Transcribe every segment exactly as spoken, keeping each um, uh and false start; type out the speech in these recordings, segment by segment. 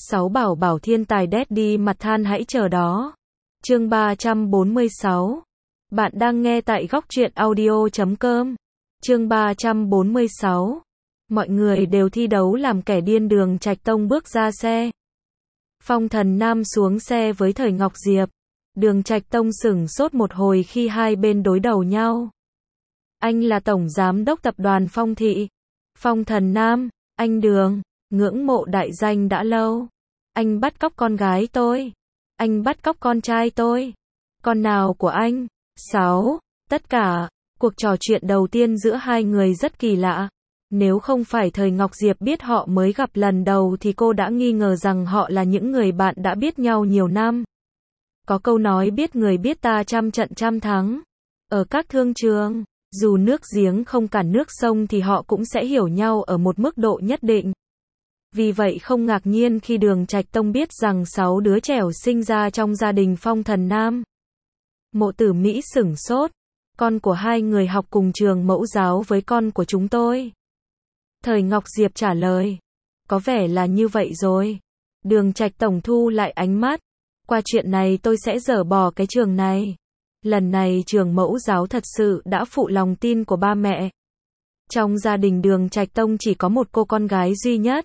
Sáu bảo bảo thiên tài Daddy mặt than hãy chờ đó. Chương ba trăm bốn mươi sáu. Bạn đang nghe tại góc truyện audio chấm com. Chương ba trăm bốn mươi sáu. Mọi người đều thi đấu làm kẻ điên. Đường Trạch Tông bước ra xe. Phong Thần Nam xuống xe với Thời Ngọc Diệp. Đường Trạch Tông sửng sốt một hồi khi hai bên đối đầu nhau. Anh là tổng giám đốc tập đoàn Phong Thị. Phong Thần Nam, anh Đường, ngưỡng mộ đại danh đã lâu. Anh bắt cóc con gái tôi. Anh bắt cóc con trai tôi. Con nào của anh? Sáu. Tất cả. Cuộc trò chuyện đầu tiên giữa hai người rất kỳ lạ. Nếu không phải Thời Ngọc Diệp biết họ mới gặp lần đầu thì cô đã nghi ngờ rằng họ là những người bạn đã biết nhau nhiều năm. Có câu nói biết người biết ta trăm trận trăm thắng. Ở các thương trường, dù nước giếng không cản nước sông thì họ cũng sẽ hiểu nhau ở một mức độ nhất định. Vì vậy không ngạc nhiên khi Đường Trạch Tông biết rằng sáu đứa trẻo sinh ra trong gia đình Phong Thần Nam. Mộ Tử Mỹ sửng sốt. Con của hai người học cùng trường mẫu giáo với con của chúng tôi. Thời Ngọc Diệp trả lời. Có vẻ là như vậy rồi. Đường Trạch Tổng thu lại ánh mắt. Qua chuyện này tôi sẽ dỡ bỏ cái trường này. Lần này trường mẫu giáo thật sự đã phụ lòng tin của ba mẹ. Trong gia đình Đường Trạch Tông chỉ có một cô con gái duy nhất.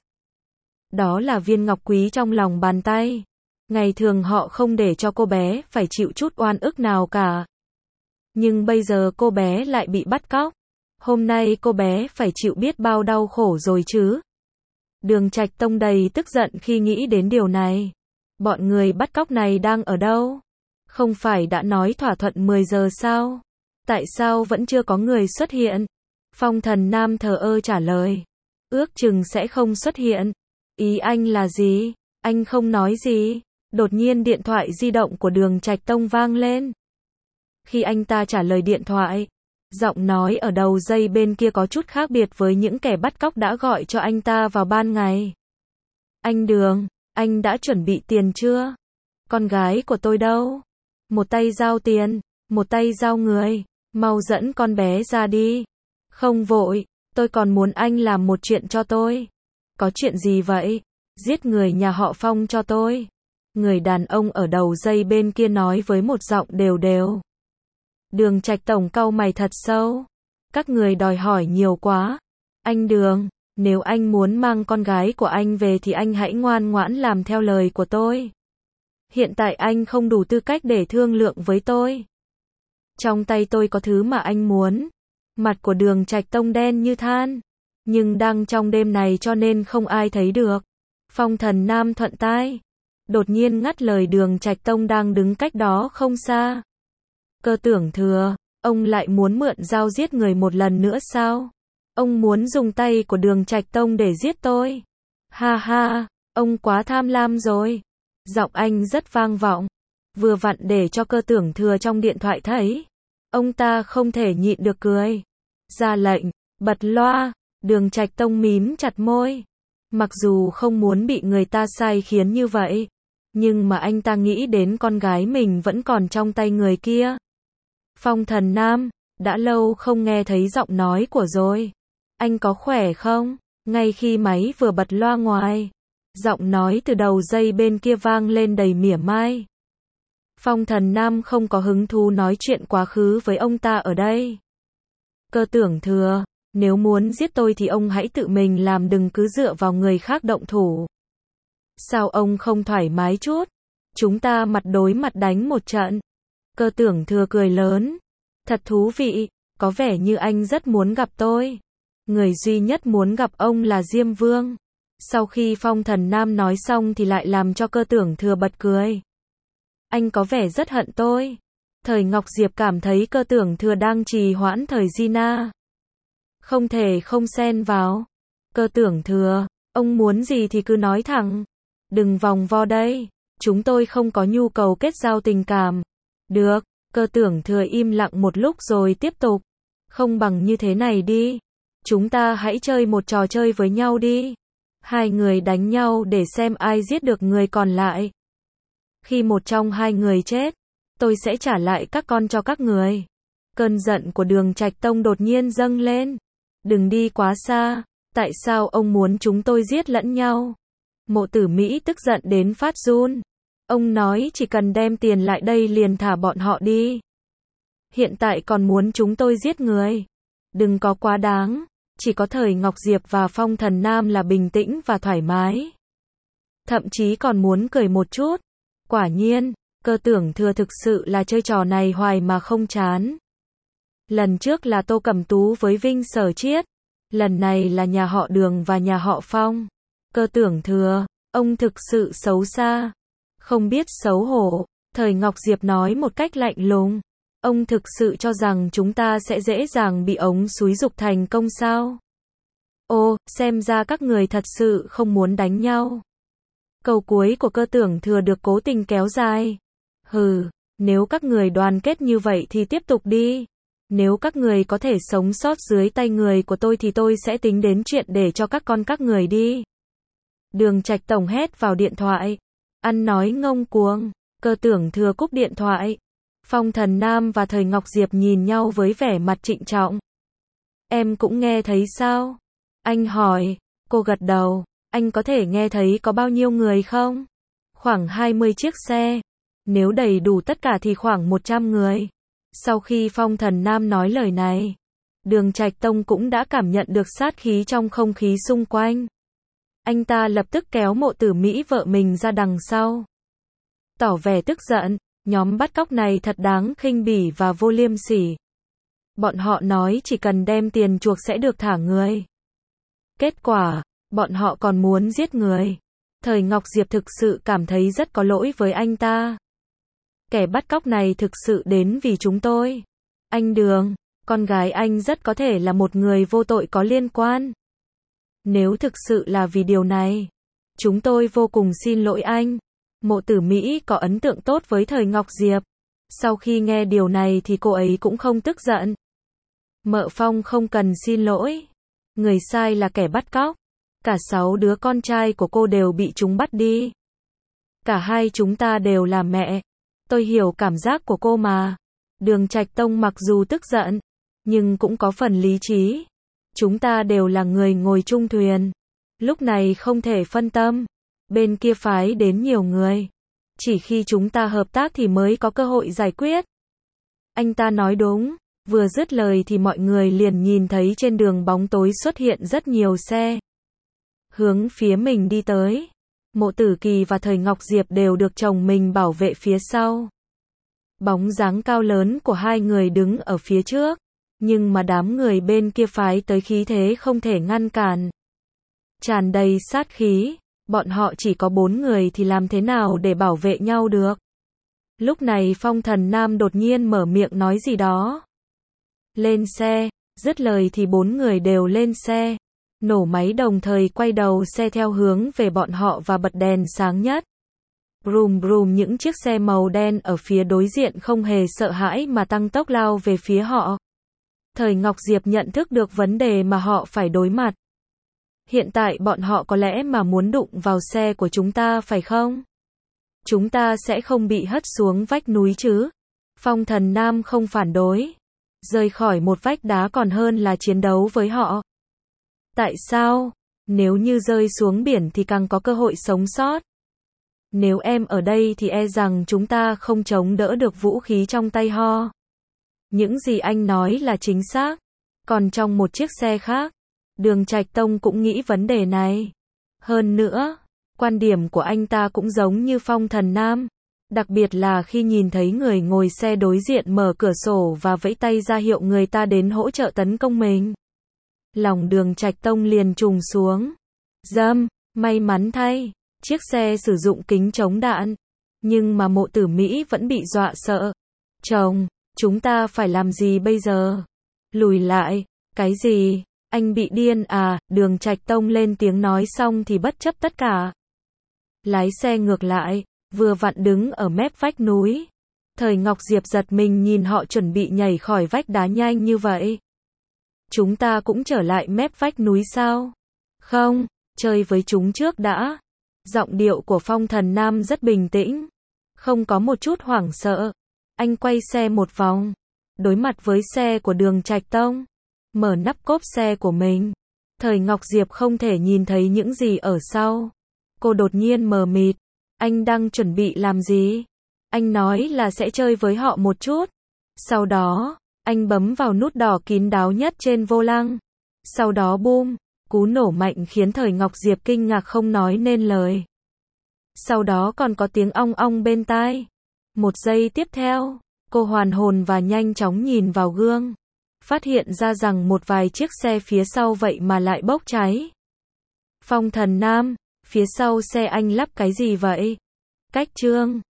Đó là viên ngọc quý trong lòng bàn tay. Ngày thường họ không để cho cô bé phải chịu chút oan ức nào cả. Nhưng bây giờ cô bé lại bị bắt cóc. Hôm nay cô bé phải chịu biết bao đau khổ rồi chứ. Đường Trạch Tông đầy tức giận khi nghĩ đến điều này. Bọn người bắt cóc này đang ở đâu? Không phải đã nói thỏa thuận mười giờ sao? Tại sao vẫn chưa có người xuất hiện? Phong Thần Nam thờ ơ trả lời. Ước chừng sẽ không xuất hiện. Ý anh là gì? Anh không nói gì. Đột nhiên điện thoại di động của Đường Trạch Tông vang lên. Khi anh ta trả lời điện thoại, giọng nói ở đầu dây bên kia có chút khác biệt với những kẻ bắt cóc đã gọi cho anh ta vào ban ngày. Anh Đường, anh đã chuẩn bị tiền chưa? Con gái của tôi đâu? Một tay giao tiền, một tay giao người. Mau dẫn con bé ra đi. Không vội, tôi còn muốn anh làm một chuyện cho tôi. Có chuyện gì vậy? Giết người nhà họ Phong cho tôi. Người đàn ông ở đầu dây bên kia nói với một giọng đều đều. Đường Trạch Tổng cau mày thật sâu. Các người đòi hỏi nhiều quá. Anh Đường, nếu anh muốn mang con gái của anh về thì anh hãy ngoan ngoãn làm theo lời của tôi. Hiện tại anh không đủ tư cách để thương lượng với tôi. Trong tay tôi có thứ mà anh muốn. Mặt của Đường Trạch Tông đen như than. Nhưng đang trong đêm này cho nên không ai thấy được. Phong Thần Nam thuận tai. Đột nhiên ngắt lời Đường Trạch Tông đang đứng cách đó không xa. Cơ Tưởng Thừa, ông lại muốn mượn dao giết người một lần nữa sao? Ông muốn dùng tay của Đường Trạch Tông để giết tôi. Ha ha, ông quá tham lam rồi. Giọng anh rất vang vọng. Vừa vặn để cho Cơ Tưởng Thừa trong điện thoại thấy. Ông ta không thể nhịn được cười. Ra lệnh, bật loa. Đường Trạch Tông mím chặt môi. Mặc dù không muốn bị người ta sai khiến như vậy. Nhưng mà anh ta nghĩ đến con gái mình vẫn còn trong tay người kia. Phong Thần Nam, đã lâu không nghe thấy giọng nói của rồi. Anh có khỏe không? Ngay khi máy vừa bật loa ngoài, giọng nói từ đầu dây bên kia vang lên đầy mỉa mai. Phong Thần Nam không có hứng thú nói chuyện quá khứ với ông ta ở đây. Cơ Tưởng Thừa, nếu muốn giết tôi thì ông hãy tự mình làm, đừng cứ dựa vào người khác động thủ. Sao ông không thoải mái chút? Chúng ta mặt đối mặt đánh một trận. Cơ Tưởng Thừa cười lớn. Thật thú vị, có vẻ như anh rất muốn gặp tôi. Người duy nhất muốn gặp ông là Diêm Vương. Sau khi Phong Thần Nam nói xong thì lại làm cho Cơ Tưởng Thừa bật cười. Anh có vẻ rất hận tôi. Thời Ngọc Diệp cảm thấy Cơ Tưởng Thừa đang trì hoãn thời Gina. Không thể không xen vào. Cơ Tưởng Thừa, ông muốn gì thì cứ nói thẳng. Đừng vòng vo đây. Chúng tôi không có nhu cầu kết giao tình cảm. Được, Cơ Tưởng Thừa im lặng một lúc rồi tiếp tục. Không bằng như thế này đi. Chúng ta hãy chơi một trò chơi với nhau đi. Hai người đánh nhau để xem ai giết được người còn lại. Khi một trong hai người chết, tôi sẽ trả lại các con cho các người. Cơn giận của Đường Trạch Tông đột nhiên dâng lên. Đừng đi quá xa. Tại sao ông muốn chúng tôi giết lẫn nhau? Mộ Tử Mỹ tức giận đến phát run. Ông nói chỉ cần đem tiền lại đây liền thả bọn họ đi. Hiện tại còn muốn chúng tôi giết người. Đừng có quá đáng. Chỉ có Thời Ngọc Diệp và Phong Thần Nam là bình tĩnh và thoải mái. Thậm chí còn muốn cười một chút. Quả nhiên, Cơ Tưởng Thừa thực sự là chơi trò này hoài mà không chán. Lần trước là Tô Cẩm Tú với Vinh Sở Chiết. Lần này là nhà họ Đường và nhà họ Phong. Cơ Tưởng Thừa, ông thực sự xấu xa. Không biết xấu hổ. Thời Ngọc Diệp nói một cách lạnh lùng. Ông thực sự cho rằng chúng ta sẽ dễ dàng bị ống xúi giục thành công sao? Ô, xem ra các người thật sự không muốn đánh nhau. Câu cuối của Cơ Tưởng Thừa được cố tình kéo dài. Hừ, nếu các người đoàn kết như vậy thì tiếp tục đi. Nếu các người có thể sống sót dưới tay người của tôi thì tôi sẽ tính đến chuyện để cho các con các người đi. Đường Trạch Tổng hét vào điện thoại. Ăn nói ngông cuồng. Cơ Tưởng Thừa cúp điện thoại. Phong Thần Nam và Thời Ngọc Diệp nhìn nhau với vẻ mặt trịnh trọng. Em cũng nghe thấy sao? Anh hỏi. Cô gật đầu. Anh có thể nghe thấy có bao nhiêu người không? Khoảng hai mươi chiếc xe. Nếu đầy đủ tất cả thì khoảng một trăm người. Sau khi Phong Thần Nam nói lời này, Đường Trạch Tông cũng đã cảm nhận được sát khí trong không khí xung quanh. Anh ta lập tức kéo Mộ Tử Mỹ vợ mình ra đằng sau. Tỏ vẻ tức giận, nhóm bắt cóc này thật đáng khinh bỉ và vô liêm sỉ. Bọn họ nói chỉ cần đem tiền chuộc sẽ được thả người. Kết quả, bọn họ còn muốn giết người. Thời Ngọc Diệp thực sự cảm thấy rất có lỗi với anh ta. Kẻ bắt cóc này thực sự đến vì chúng tôi. Anh Đường, con gái anh rất có thể là một người vô tội có liên quan. Nếu thực sự là vì điều này, chúng tôi vô cùng xin lỗi anh. Mộ Tử Mỹ có ấn tượng tốt với Thời Ngọc Diệp. Sau khi nghe điều này thì cô ấy cũng không tức giận. Mợ Phong không cần xin lỗi. Người sai là kẻ bắt cóc. Cả sáu đứa con trai của cô đều bị chúng bắt đi. Cả hai chúng ta đều là mẹ. Tôi hiểu cảm giác của cô mà. Đường Trạch Tông mặc dù tức giận, nhưng cũng có phần lý trí. Chúng ta đều là người ngồi chung thuyền. Lúc này không thể phân tâm. Bên kia phái đến nhiều người. Chỉ khi chúng ta hợp tác thì mới có cơ hội giải quyết. Anh ta nói đúng. Vừa dứt lời thì mọi người liền nhìn thấy trên đường bóng tối xuất hiện rất nhiều xe. Hướng phía mình đi tới. Mộ Tử Kỳ và Thời Ngọc Diệp đều được chồng mình bảo vệ phía sau. Bóng dáng cao lớn của hai người đứng ở phía trước. Nhưng mà đám người bên kia phái tới khí thế không thể ngăn cản. Tràn đầy sát khí. Bọn họ chỉ có bốn người thì làm thế nào để bảo vệ nhau được. Lúc này Phong Thần Nam đột nhiên mở miệng nói gì đó. Lên xe. Dứt lời thì bốn người đều lên xe. Nổ máy đồng thời quay đầu xe theo hướng về bọn họ và bật đèn sáng nhất. Brum brum, những chiếc xe màu đen ở phía đối diện không hề sợ hãi mà tăng tốc lao về phía họ. Thời Ngọc Diệp nhận thức được vấn đề mà họ phải đối mặt. Hiện tại bọn họ có lẽ mà muốn đụng vào xe của chúng ta phải không? Chúng ta sẽ không bị hất xuống vách núi chứ? Phong Thần Nam không phản đối. Rời khỏi một vách đá còn hơn là chiến đấu với họ. Tại sao? Nếu như rơi xuống biển thì càng có cơ hội sống sót. Nếu em ở đây thì e rằng chúng ta không chống đỡ được vũ khí trong tay ho. Những gì anh nói là chính xác. Còn trong một chiếc xe khác, Đường Trạch Tông cũng nghĩ vấn đề này. Hơn nữa, quan điểm của anh ta cũng giống như Phong Thần Nam. Đặc biệt là khi nhìn thấy người ngồi xe đối diện mở cửa sổ và vẫy tay ra hiệu người ta đến hỗ trợ tấn công mình. Lòng Đường Trạch Tông liền trùng xuống. Dâm, may mắn thay, chiếc xe sử dụng kính chống đạn. Nhưng mà Mộ Tử Mỹ vẫn bị dọa sợ. Chồng, chúng ta phải làm gì bây giờ? Lùi lại, cái gì? Anh bị điên à? Đường Trạch Tông lên tiếng nói xong thì bất chấp tất cả. Lái xe ngược lại, vừa vặn đứng ở mép vách núi. Thời Ngọc Diệp giật mình nhìn họ chuẩn bị nhảy khỏi vách đá nhanh như vậy. Chúng ta cũng trở lại mép vách núi sao? Không, chơi với chúng trước đã. Giọng điệu của Phong Thần Nam rất bình tĩnh. Không có một chút hoảng sợ. Anh quay xe một vòng. Đối mặt với xe của Đường Trạch Tông. Mở nắp cốp xe của mình. Thời Ngọc Diệp không thể nhìn thấy những gì ở sau. Cô đột nhiên mờ mịt. Anh đang chuẩn bị làm gì? Anh nói là sẽ chơi với họ một chút. Sau đó, anh bấm vào nút đỏ kín đáo nhất trên vô lăng. Sau đó bum, cú nổ mạnh khiến Thời Ngọc Diệp kinh ngạc không nói nên lời. Sau đó còn có tiếng ong ong bên tai. Một giây tiếp theo, cô hoàn hồn và nhanh chóng nhìn vào gương. Phát hiện ra rằng một vài chiếc xe phía sau vậy mà lại bốc cháy. Phong Thần Nam, phía sau xe anh lắp cái gì vậy? Cách Trương